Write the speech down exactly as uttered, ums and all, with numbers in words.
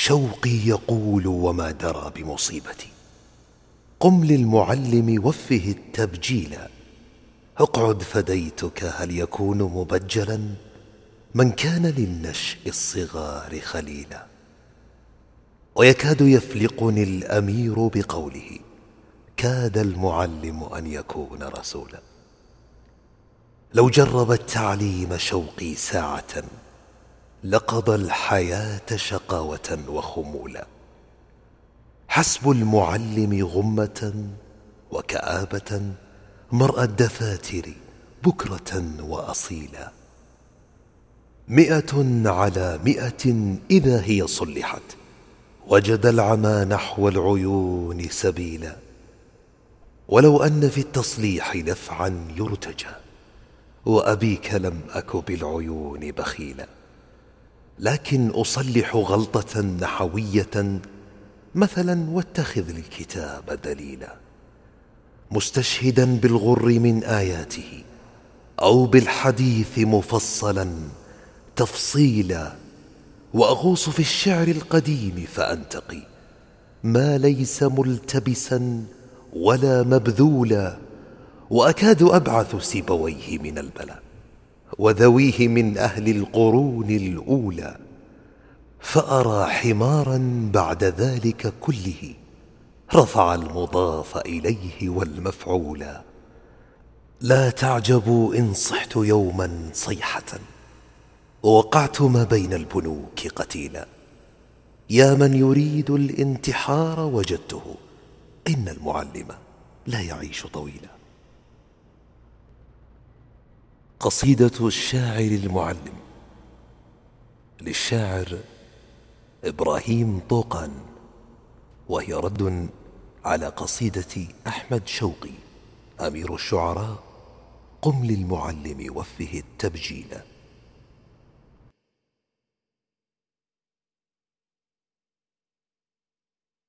شوقي يقول وما درى بمصيبتي. قم للمعلم وفه التبجيلا، اقعد فديتك هل يكون مبجلا من كان للنشء الصغار خليلا. ويكاد يفلقني الأمير بقوله كاد المعلم أن يكون رسولا. لو جرب التعليم شوقي ساعة لقضى الحياة شقاوة وخمولا. حسب المعلم غمة وكآبة مرأى الدفاتر بكرة وأصيلا. مئة على مئة إذا هي صلحت وجد العمى نحو العيون سبيلا. ولو أن في التصليح نفعا يرتجى وأبيك لم أك بالعيون بخيلا. لكن أصلح غلطة نحوية مثلا واتخذ الكتاب دليلا، مستشهدا بالغر من آياته أو بالحديث مفصلا تفصيلا. وأغوص في الشعر القديم فأنتقي ما ليس ملتبسا ولا مبذولا. وأكاد أبعث سيبويه من البلاء وذويه من أهل القرون الأولى، فأرى حمارا بعد ذلك كله رفع المضاف إليه والمفعولا. لا تعجبوا إن صحت يوما صيحة ووقعت ما بين البنوك قتيلا. يا من يريد الانتحار وجدته إن المعلم لا يعيش طويلا. قصيدة الشاعر المعلم للشاعر إبراهيم طوقان، وهي رد على قصيدة أحمد شوقي أمير الشعراء قم للمعلم وفه التبجيلا.